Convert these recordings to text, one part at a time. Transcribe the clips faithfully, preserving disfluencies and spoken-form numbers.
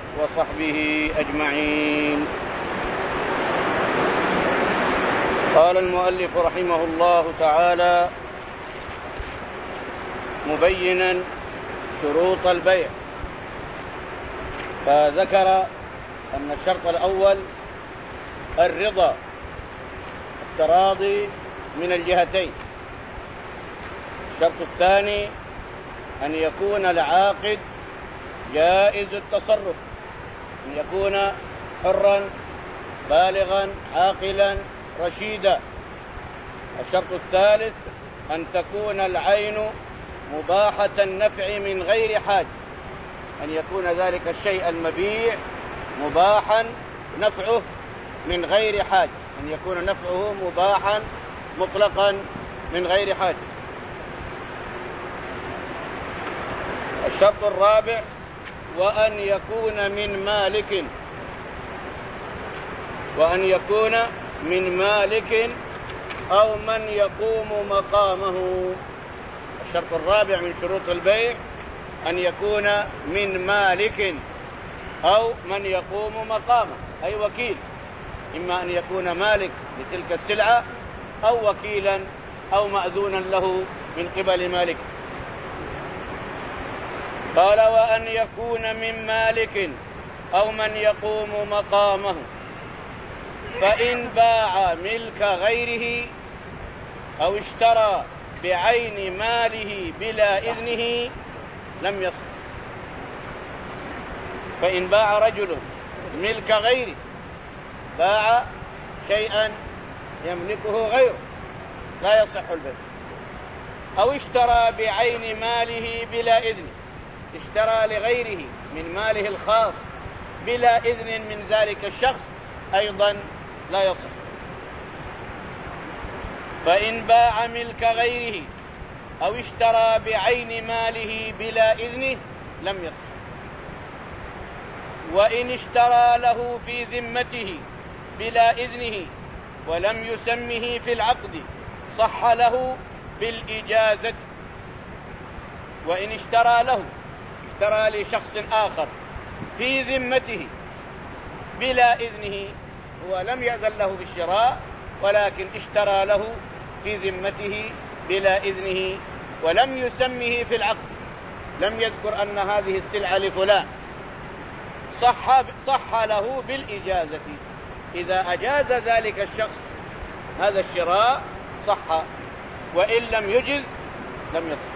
وصحبه أجمعين. قال المؤلف رحمه الله تعالى مبينا شروط البيع، فذكر أن الشرط الأول الرضا، التراضي من الجهتين. الشرط الثاني أن يكون العاقد جائز التصرف، أن يكون حرا بالغا عاقلا رشيدا. الشرط الثالث أن تكون العين مباحة النفع من غير حاجة، أن يكون ذلك الشيء المبيع مباحا نفعه من غير حاجة، أن يكون نفعه مباحا مطلقا من غير حاجة. الشرط الرابع وأن يكون من مالك، وأن يكون من مالك أو من يقوم مقامه. الشرط الرابع من شروط البيع أن يكون من مالك أو من يقوم مقامه، أي وكيل، إما أن يكون مالك لتلك السلعة أو وكيلا أو مأذونا له من قبل مالك. قال وأن يكون من مالك أو من يقوم مقامه، فإن باع ملك غيره أو اشترى بعين ماله بلا إذنه لم يصح. فإن باع رجل ملك غيره، باع شيئا يملكه غيره، لا يصح البيع. أو اشترى بعين ماله بلا إذن، اشترى لغيره من ماله الخاص بلا إذن من ذلك الشخص، أيضا لا يصح. فإن باع ملك غيره أو اشترى بعين ماله بلا إذنه لم يصح. وإن اشترى له في ذمته بلا إذنه ولم يسمه في العقد صح له بالإجازة. وإن اشترى له، اشترى لشخص آخر في ذمته بلا إذنه، هو لم يأذن له بالشراء ولكن اشترى له في ذمته بلا إذنه ولم يسمه في العقد، لم يذكر أن هذه السلعة لفلان، صح, صح له بالإجازة. إذا أجاز ذلك الشخص هذا الشراء صح، وإن لم يجز لم يصح.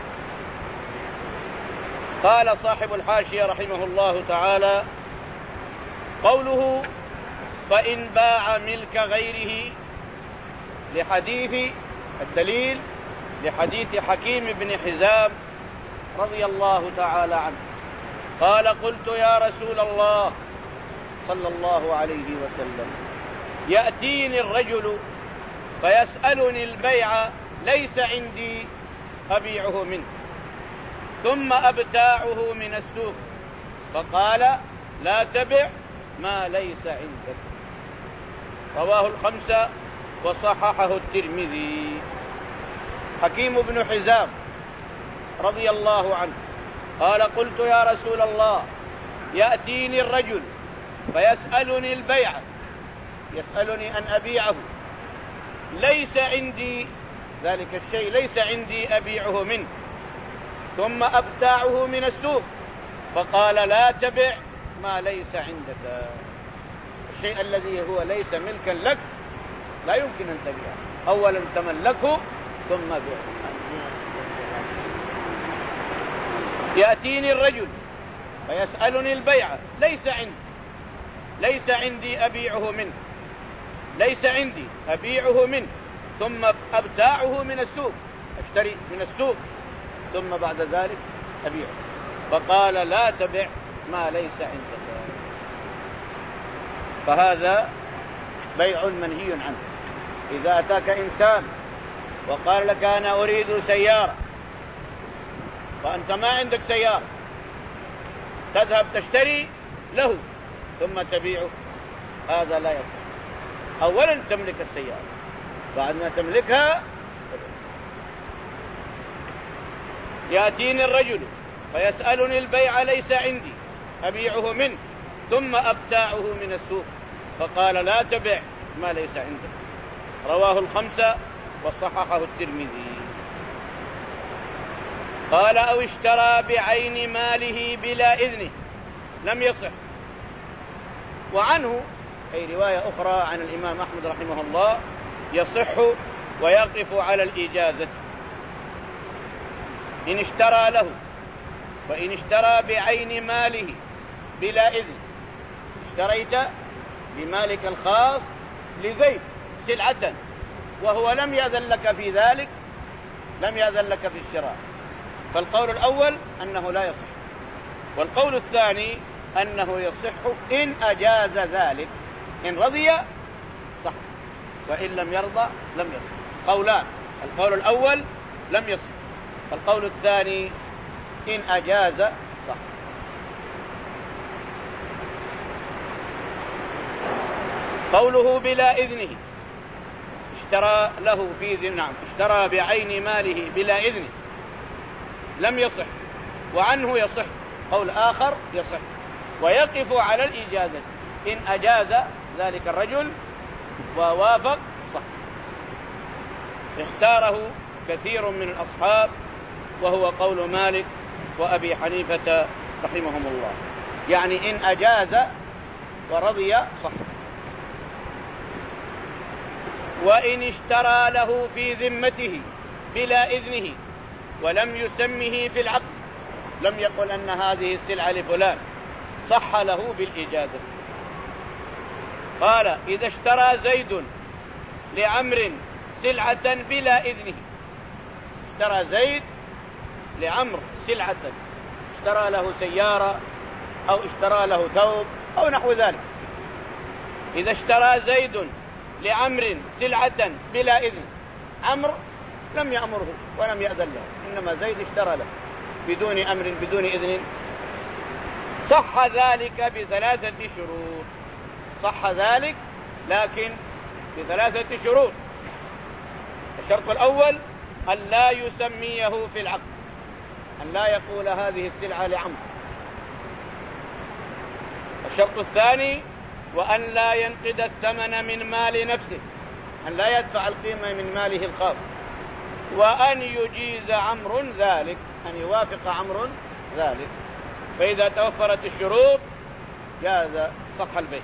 قال صاحب الحاشية رحمه الله تعالى قوله فإن باع ملك غيره، لحديث الدليل لحديث حكيم بن حزام رضي الله تعالى عنه قال قلت يا رسول الله صلى الله عليه وسلم يأتيني الرجل فيسألني البيع ليس عندي أبيعه منه ثم أبتاعه من السوق، فقال لا تبع ما ليس عندك. رواه الخمسة وصححه الترمذي. حكيم بن حزام رضي الله عنه قال قلت يا رسول الله يأتيني الرجل فيسألني البيع، يسألني أن أبيعه، ليس عندي ذلك الشيء، ليس عندي أبيعه منه، ثم أبتاعه من السوق، فقال لا تبع ما ليس عندك. الشيء الذي هو ليس ملكا لك لا يمكن أن تبيعه، أولا تملكه ثم بيعه. يأتيني الرجل فيسألني البيع ليس عندي، ليس عندي أبيعه منه، ليس عندي أبيعه منه، ثم أبتاعه من السوق، أشتري من السوق ثم بعد ذلك أبيعه، فقال لا تبع ما ليس عندك. فهذا بيع منهي عنه. إذا أتاك إنسان وقال لك أنا أريد سيارة، وأنت ما عندك سيارة، تذهب تشتري له ثم تبيعه، هذا لا يصح. أولا تملك السيارة، بعد ما تملكها يأتيني الرجل فيسألني البيع ليس عندي أبيعه منه، ثم أبتاعه من السوق فقال لا تبع ما ليس عندك. رواه الخمسة وصححه الترمذي. قال أو اشترى بعين ماله بلا إذنه لم يصح. وعنه أي رواية أخرى عن الإمام أحمد رحمه الله يصح ويقف على الإجازة إن اشترى له. وإن اشترى بعين ماله بلا إذن، اشتريت بمالك الخاص لزيد سلعة وهو لم يأذن لك في ذلك، لم يأذن لك في الشراء، فالقول الأول أنه لا يصح، والقول الثاني أنه يصح إن أجاز ذلك، إن رضي صح وإن لم يرضى لم يصح. قولان، القول الأول لم يصح، القول الثاني إن أجاز صح. قوله بلا إذنه، اشترى له في ذي نعم اشترى بعين ماله بلا إذنه لم يصح، وعنه يصح. قول آخر يصح ويقف على الإجازة إن أجاز ذلك الرجل ووافق صح. اختاره كثير من الأصحاب وهو قول مالك وأبي حنيفة رحمهم الله، يعني إن أجاز ورضي صح. وإن اشترى له في ذمته بلا إذنه ولم يسمه في العقد، لم يقل أن هذه السلعة لفلان، صح له بالإجازة. قال إذا اشترى زيد لعمر سلعة بلا إذنه، اشترى زيد لعمر سلعة، اشترى له سيارة أو اشترى له ثوب أو نحو ذلك. إذا اشترى زيد لعمر سلعة بلا إذن، عمر لم يأمره ولم يأذن له، إنما زيد اشترى له بدون أمر بدون إذن، صح ذلك بثلاثة شروط. صح ذلك لكن بثلاثة شروط. الشرط الأول أن لا يسميه في العقد، أن لا يقول هذه السلعة لعمر. الشرط الثاني وأن لا ينقض الثمن من مال نفسه، أن لا يدفع القيمة من ماله الخاص، وأن يجيز عمرو ذلك، أن يوافق عمرو ذلك. فإذا توفرت الشروط جاز صح البيع.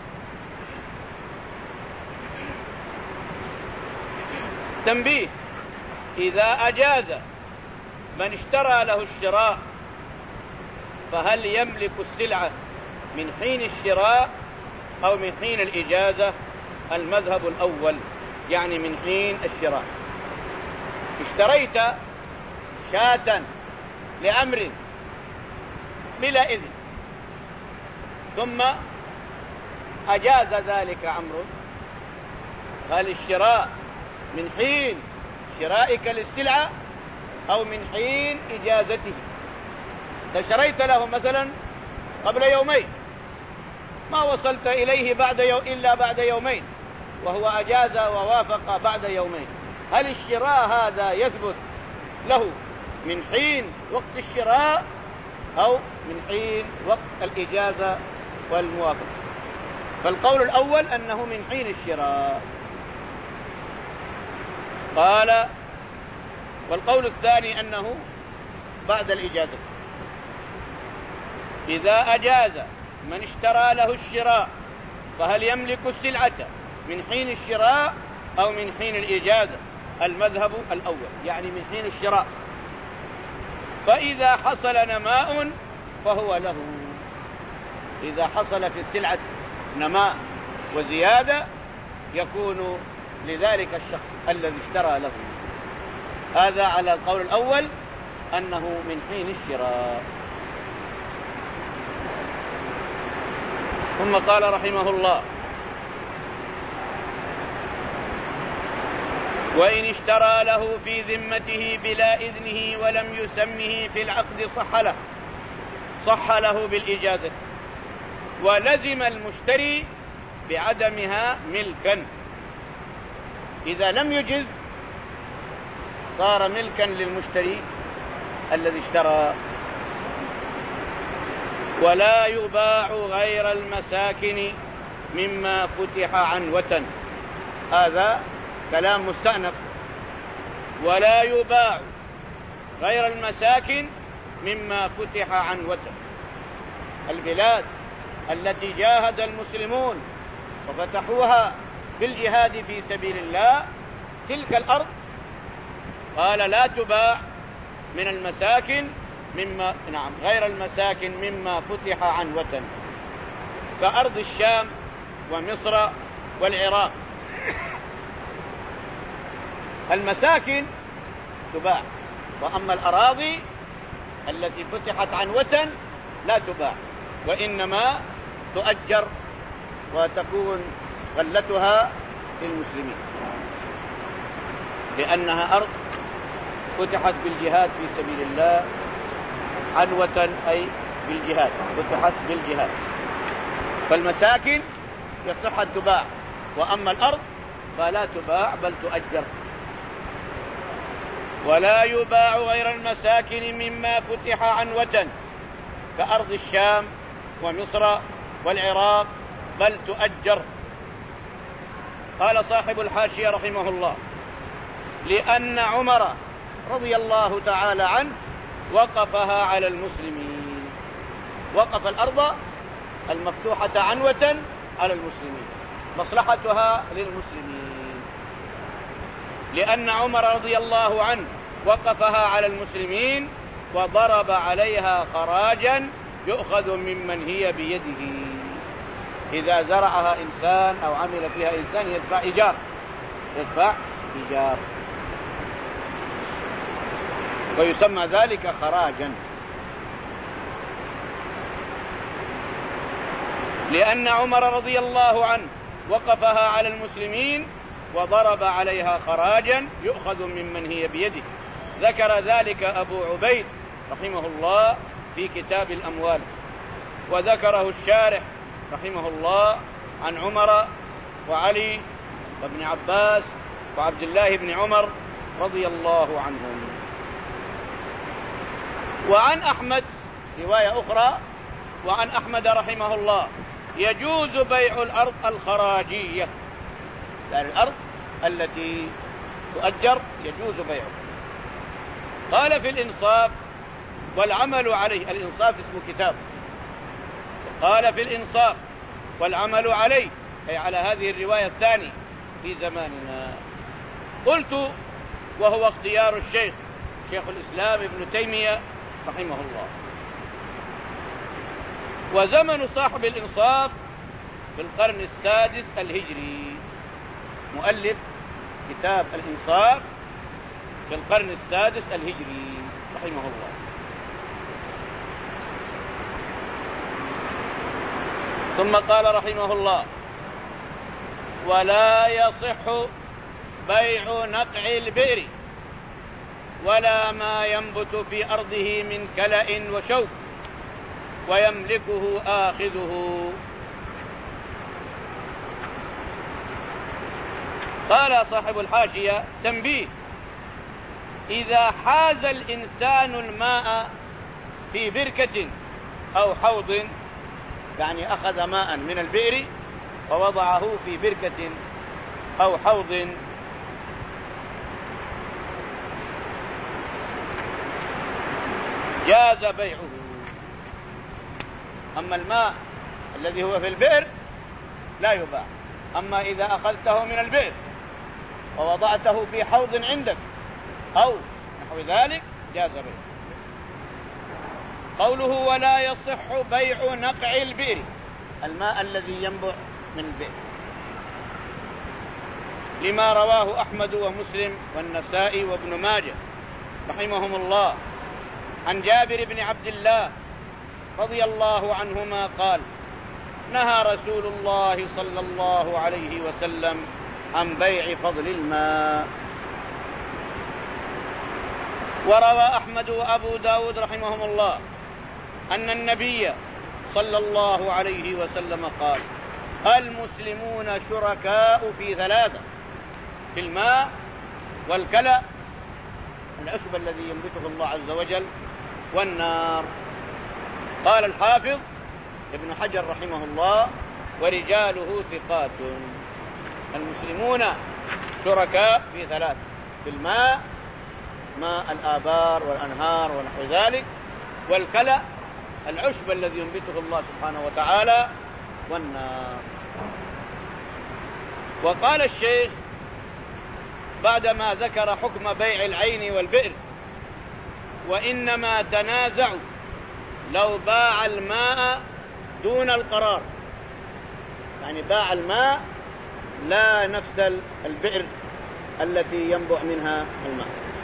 تنبيه: إذا أجاز من اشترى له الشراء فهل يملك السلعة من حين الشراء أو من حين الإجازة؟ المذهب الأول، يعني من حين الشراء. اشتريت شاة لأمر بلا إذن ثم أجاز ذلك عمرو، هل الشراء من حين شرائك للسلعة أو من حين إجازته؟ فشريت له مثلا قبل يومين ما وصلت إليه بعد يو... إلا بعد يومين وهو أجاز ووافق بعد يومين، هل الشراء هذا يثبت له من حين وقت الشراء أو من حين وقت الإجازة والموافقة؟ فالقول الأول أنه من حين الشراء. قال والقول الثاني أنه بعد الإجازة. إذا أجاز من اشترى له الشراء فهل يملك السلعة من حين الشراء أو من حين الإجازة؟ المذهب الأول، يعني من حين الشراء. فإذا حصل نماء فهو له، إذا حصل في السلعة نماء وزيادة يكون لذلك الشخص الذي اشترى له. هذا على القول الأول أنه من حين الشراء. ثم قال رحمه الله: وإن اشترى له في ذمته بلا إذنه ولم يسمه في العقد صح له، صح له بالإجازة، ولزم المشتري بعدمها ملكا. إذا لم يجز صار ملكا للمشتري الذي اشترى. ولا يباع غير المساكن مما فتح عنوة. هذا كلام مستأنف. ولا يباع غير المساكن مما فتح عنوة. البلاد التي جاهد المسلمون وفتحوها بالجهاد في سبيل الله، تلك الأرض قال لا تباع من المساكن مما نعم غير المساكن مما فتح عنوة، كأرض الشام ومصر والعراق. المساكن تباع، وأما الأراضي التي فتحت عنوة لا تباع، وإنما تؤجر وتكون غلتها للمسلمين، لأنها أرض فتحت بالجهاد في سبيل الله. عنوة أي بالجهاد، فتحت بالجهاد. فالمساكن يصح أن تباع، وأما الأرض فلا تباع بل تؤجر. ولا يباع غير المساكن مما فتح عنوة، كأرض الشام ومصر والعراق، بل تؤجر. قال صاحب الحاشية رحمه الله: لأن عمر رضي الله تعالى عنه وقفها على المسلمين. وقف الأرض المفتوحة عنوة على المسلمين، مصلحتها للمسلمين. لأن عمر رضي الله عنه وقفها على المسلمين وضرب عليها خراجا يؤخذ ممن هي بيده. إذا زرعها إنسان أو عمل فيها إنسان يدفع إيجار، يدفع إيجار، ويسمى ذلك خراجا. لأن عمر رضي الله عنه وقفها على المسلمين وضرب عليها خراجا يؤخذ ممن هي بيده. ذكر ذلك أبو عبيد رحمه الله في كتاب الأموال، وذكره الشارح رحمه الله عن عمر وعلي وابن عباس وعبد الله بن عمر رضي الله عنهم. وعن أحمد رواية أخرى، وعن أحمد رحمه الله: يجوز بيع الأرض الخراجية، يعني الأرض التي تؤجر يجوز بيعها. قال في الإنصاف: والعمل عليه. الإنصاف اسم كتاب. قال في الإنصاف: والعمل عليه، أي على هذه الرواية الثانية في زماننا. قلت: وهو اختيار الشيخ شيخ الإسلام ابن تيمية رحمه الله. وزمن صاحب الإنصاف في القرن السادس الهجري. مؤلف كتاب الإنصاف في القرن السادس الهجري رحمه الله. ثم قال رحمه الله: ولا يصح بيع نقع البئر ولا ما ينبت في أرضه من كلأ وشوك ويملكه آخذه. قال صاحب الحاشية: تنبيه: إذا حاز الإنسان الماء في بركة أو حوض، يعني أخذ ماء من البئر ووضعه في بركة أو حوض، جاز بيعه. أما الماء الذي هو في البئر لا يباع. أما إذا أخذته من البئر ووضعته في حوض عندك أو نحو ذلك جاز بيعه. قوله: ولا يصح بيع نقع البئر، الماء الذي ينبع من البئر، لما رواه أحمد ومسلم والنسائي وابن ماجه رحمهم الله عن جابر بن عبد الله رضي الله عنهما قال: نهى رسول الله صلى الله عليه وسلم عن بيع فضل الماء. وروى أحمد وأبو داود رحمهم الله أن النبي صلى الله عليه وسلم قال: المسلمون شركاء في ثلاثة: في الماء والكلأ، العشب الذي ينبته الله عز وجل، والنار. قال الحافظ: ابن حجر رحمه الله ورجاله ثقات. المسلمون شركاء في ثلاث: في الماء، ماء الآبار والأنهار ونحو ذلك، والكلى العشب الذي ينبته الله سبحانه وتعالى، والنار. وقال الشيخ بعدما ذكر حكم بيع العين والبئر: وإنما تنازعوا لو باع الماء دون القرار، يعني باع الماء لا نفس البئر التي ينبع منها الماء.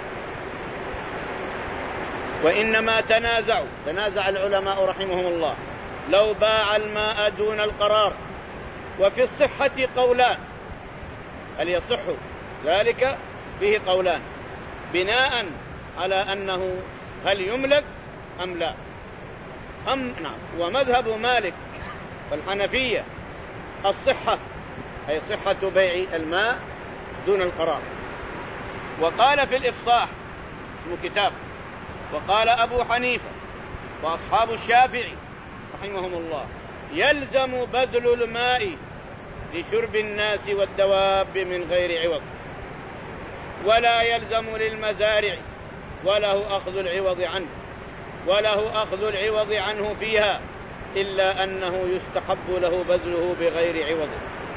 وإنما تنازعوا، تنازع العلماء رحمهم الله، لو باع الماء دون القرار. وفي الصحة قولان، هل يصح ذلك؟ فيه قولان بناء على أنه هل يملك أم لا. أم نعم. ومذهب مالك والحنفية الصحة، أي صحة بيع الماء دون القرار. وقال في الإفصاح اسمه كتاب، وقال أبو حنيفة وأصحاب الشافعي رحمهم الله: يلزم بذل الماء لشرب الناس والدواب من غير عوض، ولا يلزم للمزارع، وله أخذ العوض عنه وله أخذ العوض عنه فيها، إلا أنه يستحب له بذله بغير عوض.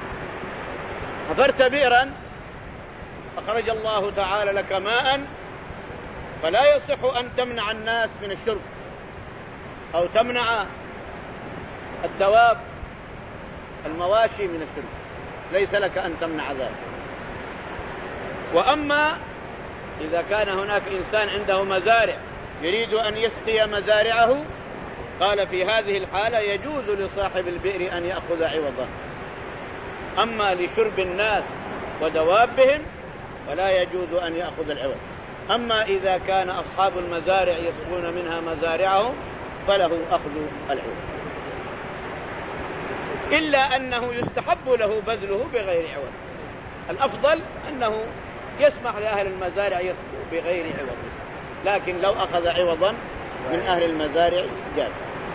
حفرت بئرا أخرج الله تعالى لك ماء، فلا يصح أن تمنع الناس من الشرب أو تمنع الدواب المواشي من الشرب، ليس لك أن تمنع ذلك. وأما إذا كان هناك إنسان عنده مزارع يريد أن يسقي مزارعه، قال في هذه الحالة يجوز لصاحب البئر أن يأخذ عوضا. أما لشرب الناس ودوابهم فلا يجوز أن يأخذ العوض. أما إذا كان أصحاب المزارع يسقون منها مزارعهم فله أخذ العوض، إلا أنه يستحب له بذله بغير عوض. الأفضل أنه يسمح لأهل المزارع يسقوا بغير عوض، لكن لو أخذ عوضا من أهل المزارع جاز.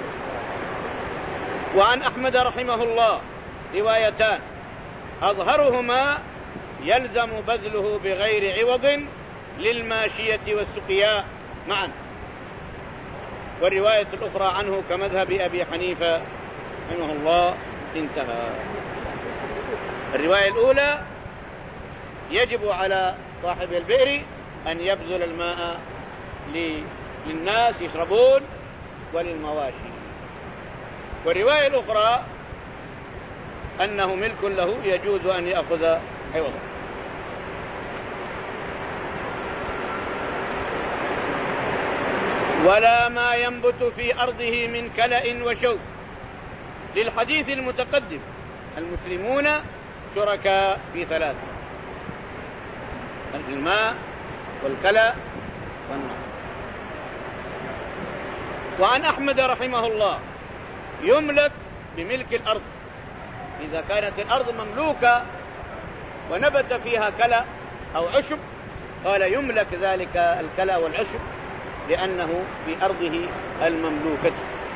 وعن أحمد رحمه الله روايتان: أظهرهما يلزم بذله بغير عوض للماشية والسقياء معا، والرواية الأخرى عنه كمذهب أبي حنيفة رحمه الله انتهى. الرواية الأولى: يجب على صاحب البئر أن يبذل الماء للناس يشربون وللمواشي. والرواية الأخرى أنه ملك له يجوز أن يأخذ عوضا. ولا ما ينبت في أرضه من كلأ وشوك، للحديث المتقدم: المسلمون شركاء في ثلاثة: الماء والكلأ والنار. وعن أحمد رحمه الله: يملك بملك الأرض، إذا كانت الأرض مملوكة ونبت فيها كلأ أو عشب قال يملك ذلك الكلأ والعشب لأنه في أرضه المملوكة.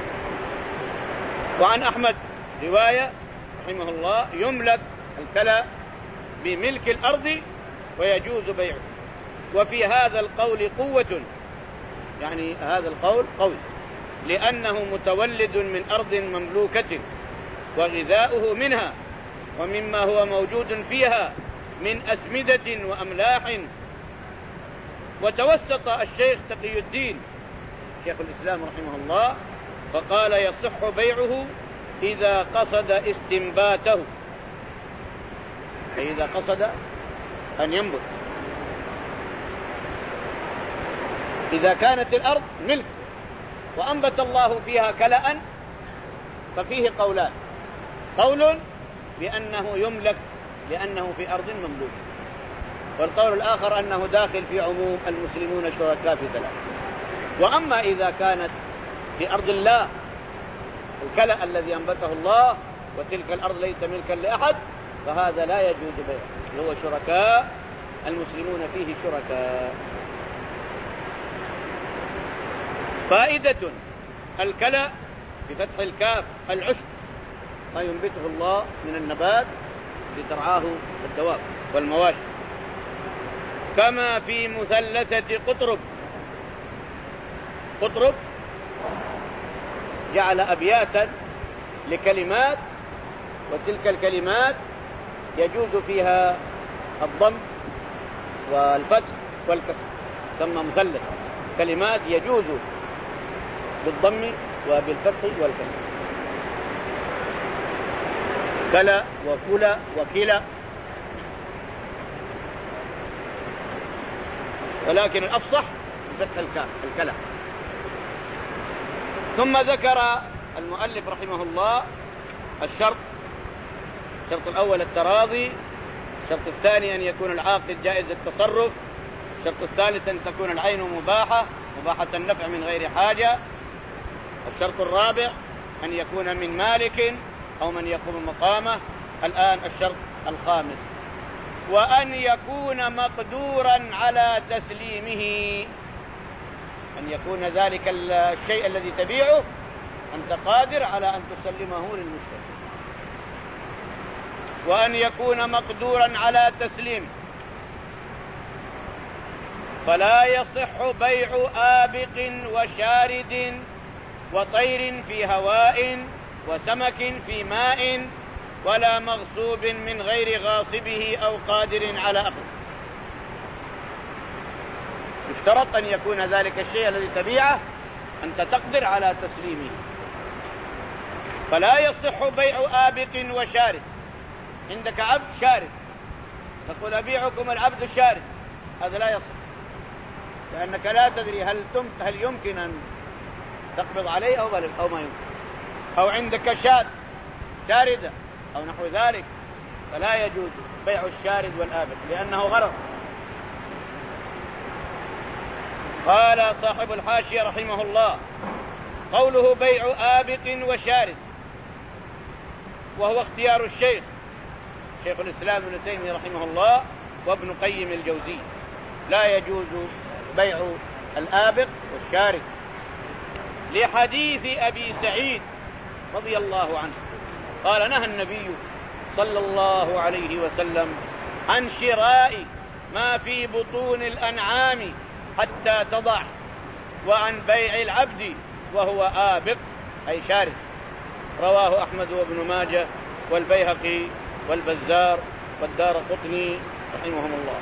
وعن أحمد رواية رحمه الله: يملك الكلأ بملك الأرض ويجوز بيعه. وفي هذا القول قوة، يعني هذا القول قوي، لأنه متولد من أرض مملوكة وغذاؤه منها ومما هو موجود فيها من أسمدة وأملاح. وتوسط الشيخ تقي الدين شيخ الإسلام رحمه الله فقال: يصح بيعه إذا قصد استنباته، أي إذا قصد أن ينبت. إذا كانت الأرض ملك وأنبت الله فيها كلأ ففيه قولان: قول بأنه يملك لأنه في أرض مملوكة، والقول الآخر أنه داخل في عموم المسلمون شركاء في ثلاثة. وأما إذا كانت في أرض الله الكلأ الذي أنبته الله وتلك الأرض ليس ملكا لأحد فهذا لا يجوز بيعه، هو شركاء المسلمون فيه شركاء. فائدة: الكلأ بفتح الكاف العشب، ما ينبته الله من النبات لترعاه الدواب والمواشي. كما في مثلثة قطرب. قطرب جعل أبياتا لكلمات، وتلك الكلمات يجوز فيها الضم والفتح والكسر، ثم مثلث كلمات يجوز بالضم وبالفتح والكسر، كلا وكلا وكلا، ولكن الأفصح بفتح الكاف الكلا. ثم ذكر المؤلف رحمه الله الشرط. الشرط الأول التراضي، الشرط الثاني أن يكون العاقد جائز التصرف، الشرط الثالث أن تكون العين مباحة مباحة النفع من غير حاجة، الشرط الرابع أن يكون من مالك أو من يقوم مقامه. الآن الشرط الخامس، وأن يكون مقدورا على تسليمه، أن يكون ذلك الشيء الذي تبيعه أنت قادر على أن تسلمه للمشتري، وأن يكون مقدورا على تسليمه. فلا يصح بيع آبق وشارد وطير في هواء وسمك في ماء ولا مغصوب من غير غاصبه أو قادر على أخذه. يشترط أن يكون ذلك الشيء الذي تبيعه أنت تقدر على تسليمه. فلا يصح بيع آبق وشارد. عندك عبد شارد تقول أبيعكم العبد الشارد، هذا لا يصح، لأنك لا تدري هل هل يمكن أن تقبض عليه أو أو ما يمكن. أو عندك شاة شاردة أو نحو ذلك، فلا يجوز بيع الشارد والآبق لأنه غرض. قال صاحب الحاشية رحمه الله: قوله بيع آبق وشارد وهو اختيار الشيخ شيخ الإسلام ابن تيمية رحمه الله وابن قيم الجوزي، لا يجوز بيع الآبق والشارد، لحديث أبي سعيد رضي الله عنه قال: نهى النبي صلى الله عليه وسلم عن شراء ما في بطون الأنعام حتى تضع، وعن بيع العبد وهو آبق أي شارد. رواه أحمد وابن ماجه والبيهقي والبزار والدارقطني رحمهم الله.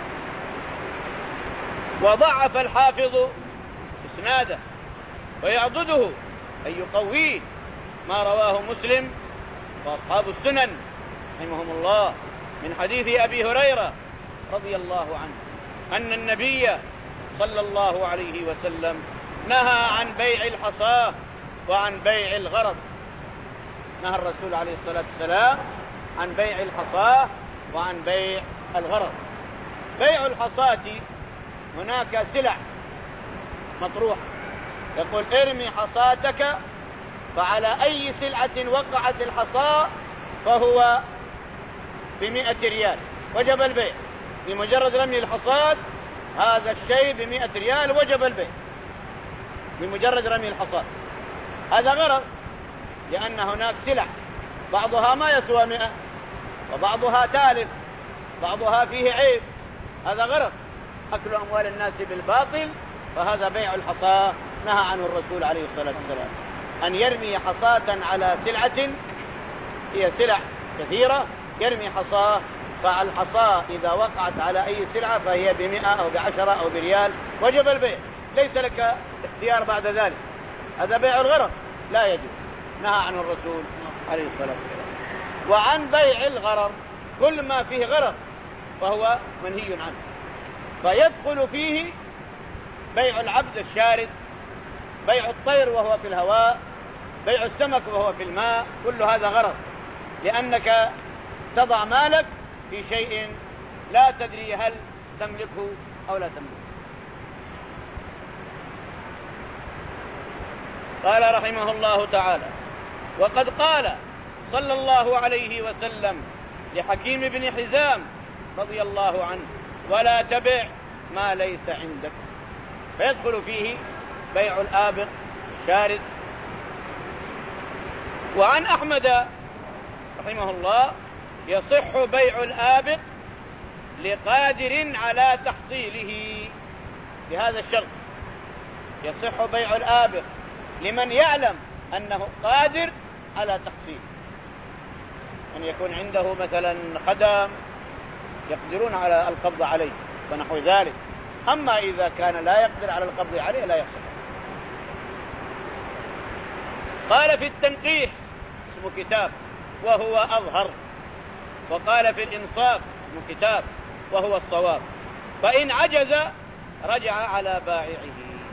وضعف الحافظ إسناده ويعضده أي يقويه ما رواه مسلم وأصحاب السنن رحمهم الله من حديث أبي هريرة رضي الله عنه أن النبي صلى الله عليه وسلم نهى عن بيع الحصاة وعن بيع الغرض. نهى الرسول عليه الصلاة والسلام عن بيع الحصاة وعن بيع الغرض. بيع الحصاة هناك سلع مطروحة، يقول ارمي حصاتك، فعلى أي سلعة وقعت الحصاة فهو بمئة ريال وجب البيع. بمجرد رمي الحصاة هذا الشيء بمئة ريال وجب البيع بمجرد رمي الحصاة. هذا غرض، لأن هناك سلع بعضها ما يسوى مئة وبعضها تالف، بعضها فيه عيب، هذا غرض أكل أموال الناس بالباطل، فهذا بيع الحصاة نهى عنه الرسول عليه الصلاة والسلام. أن يرمي حصاة على سلعة هي سلع كثيرة، يرمي حصاة، فالحصاة إذا وقعت على أي سلعة فهي بمئة أو بعشرة أو بريال وجب البيع، ليس لك اختيار بعد ذلك. هذا بيع الغرض لا يجوز، نهى عنه الرسول عليه الصلاة والسلام. وعن بيع الغرض كل ما فيه غرض فهو منهي عنه، فيدخل فيه بيع العبد الشارد، بيع الطير وهو في الهواء، بيع السمك وهو في الماء، كل هذا غرض، لأنك تضع مالك في شيء لا تدري هل تملكه أو لا تملكه. قال رحمه الله تعالى: وقد قال صلى الله عليه وسلم لحكيم بن حزام رضي الله عنه: ولا تبع ما ليس عندك. فيدخل فيه بيع الآبق الشارد، وعن أحمد رحمه الله يصح بيع الآبق لقادر على تحصيله بهذا الشرط، يصح بيع الآبق لمن يعلم أنه قادر على تحصيله، أن يكون عنده مثلا خدم يقدرون على القبض عليه ونحو ذلك. أما إذا كان لا يقدر على القبض عليه لا يصح. قال في التنقيح اسمه كتاب وهو أظهر، وقال في الإنصاف اسمه كتاب وهو الصواب، فإن عجز رجع على بائعه.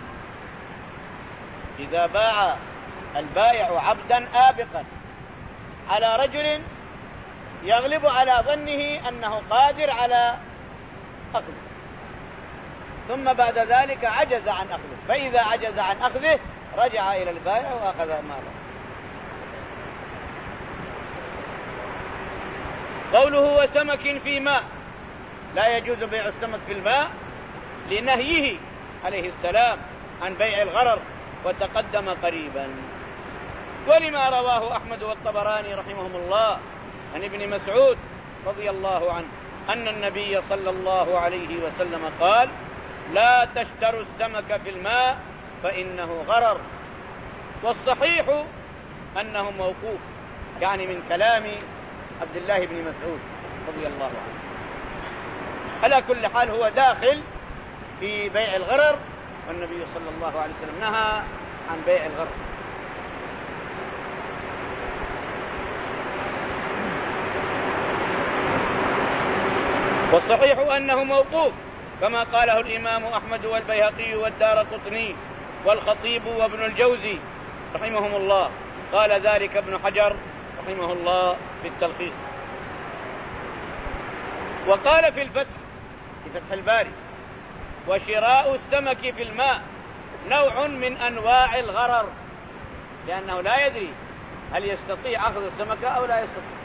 إذا باع البائع عبدا آبقا على رجل يغلب على ظنه أنه قادر على أخذه، ثم بعد ذلك عجز عن أخذه، فإذا عجز عن أخذه رجع إلى البائع وأخذ ماله. قوله وسمك في ماء، لا يجوز بيع السمك في الماء لنهيه عليه السلام عن بيع الغرر وتقدم قريبا. ولما رواه أحمد والطبراني رحمهم الله عن ابن مسعود رضي الله عنه أن النبي صلى الله عليه وسلم قال: لا تشتروا السمك في الماء فإنه غرر. والصحيح أنه موقوف، يعني من كلام عبد الله بن مسعود رضي الله عنه. على كل حال هو داخل في بيع الغرر، والنبي صلى الله عليه وسلم نهى عن بيع الغرر. والصحيح أنه موقوف كما قاله الإمام أحمد والبيهقي والدارقطني والخطيب وابن الجوزي رحمهم الله. قال ذلك ابن حجر رحمه الله في التلخيص. وقال في الفتح في فتح الباري: وشراء السمك في الماء نوع من أنواع الغرر، لأنه لا يدري هل يستطيع أخذ السمكة أو لا يستطيع.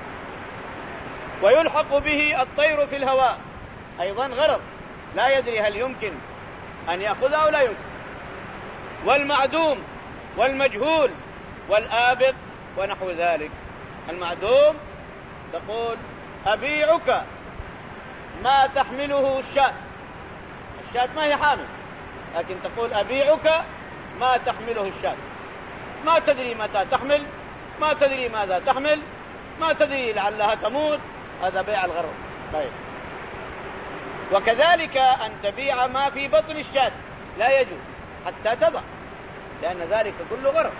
ويلحق به الطير في الهواء أيضا غرر، لا يدري هل يمكن أن يأخذ أو لا يمكن. والمعدوم والمجهول والآبق ونحو ذلك. المعدوم تقول: أبيعك ما تحمله الشاة، الشاة ما هي حامل، لكن تقول أبيعك ما تحمله الشاة، ما تدري متى تحمل، ما تدري ماذا تحمل، ما تدري لعلها تموت، هذا بيع الغرر. طيب. وكذلك أن تبيع ما في بطن الشاة لا يجوز حتى تضع، لأن ذلك كله غرر.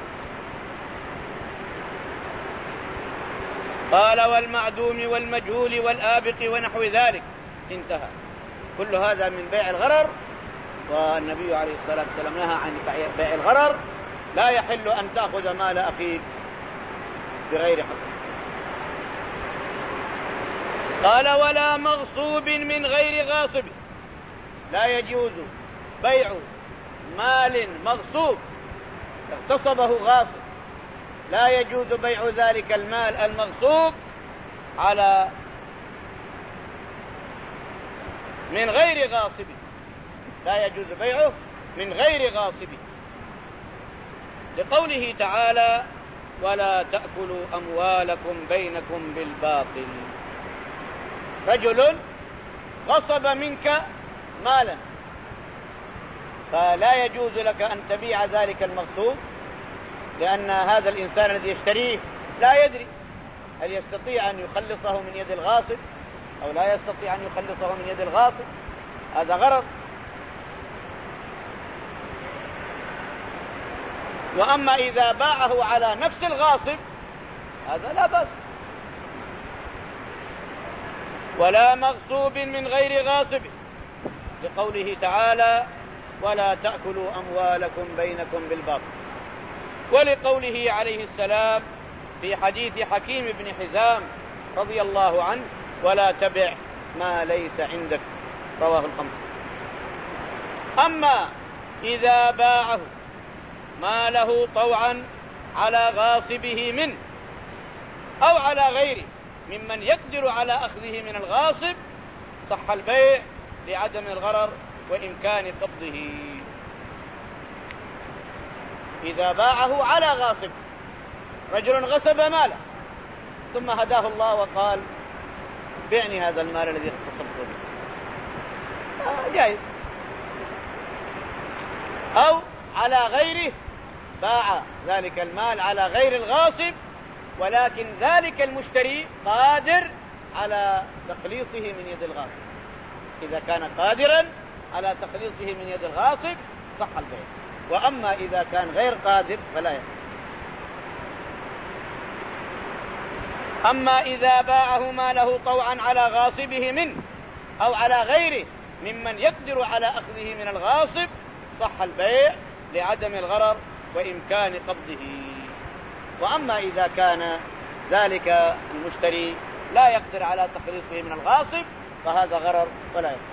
قال: والمعدوم والمجهول والآبق ونحو ذلك. انتهى. كل هذا من بيع الغرر، والنبي عليه الصلاة والسلام نهى عن بيع الغرر. لا يحل أن تأخذ مال أخيك بغير حق. قال: ولا مغصوب من غير غاصب. لا يجوز بيع مال مغصوب اغتصبه غاصب، لا يجوز بيع ذلك المال المغصوب على من غير غاصب، لا يجوز بيعه من غير غاصب، لقوله تعالى: ولا تأكلوا أموالكم بينكم بالباطل. رجل غصب منك مالا، فلا يجوز لك أن تبيع ذلك المغصوب، لأن هذا الإنسان الذي يشتريه لا يدري هل يستطيع أن يخلصه من يد الغاصب أو لا يستطيع أن يخلصه من يد الغاصب، هذا غرض. وأما إذا باعه على نفس الغاصب هذا لا بأس. ولا مغصوب من غير غاصب، لقوله تعالى: ولا تأكلوا أموالكم بينكم بالباطل. ولقوله عليه السلام في حديث حكيم بن حزام رضي الله عنه: ولا تبع ما ليس عندك، رواه الخمسة. أما إذا باعه ما له طوعا على غاصبه منه أو على غيره ممن يقدر على أخذه من الغاصب صح البيع لعدم الغرر وإمكان قبضه. إذا باعه على غاصب، رجل غصب ماله ثم هداه الله وقال بعني هذا المال الذي اغتصبته به، آه جائز. أو على غيره، باع ذلك المال على غير الغاصب، ولكن ذلك المشتري قادر على تخليصه من يد الغاصب. إذا كان قادرا على تخليصه من يد الغاصب صح البيع، وأما إذا كان غير قادر فلا يصح. أما إذا باعه ماله طوعا على غاصبه منه أو على غيره ممن يقدر على أخذه من الغاصب صح البيع لعدم الغرر وإمكان قبضه. وأما إذا كان ذلك المشتري لا يقدر على تخليصه من الغاصب فهذا غرر ولا يصح.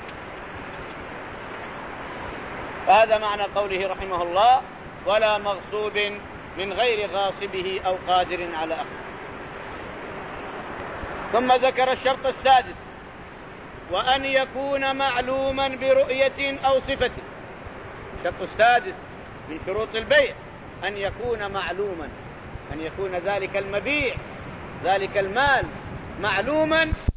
فهذا معنى قوله رحمه الله: ولا مغصوب من غير غاصبه أو قادر على أخذه. ثم ذكر الشرط السادس: وأن يكون معلوما برؤية أو صفة. الشرط السادس من شروط البيع أن يكون معلوما، أن يكون ذلك المبيع ذلك المال معلوما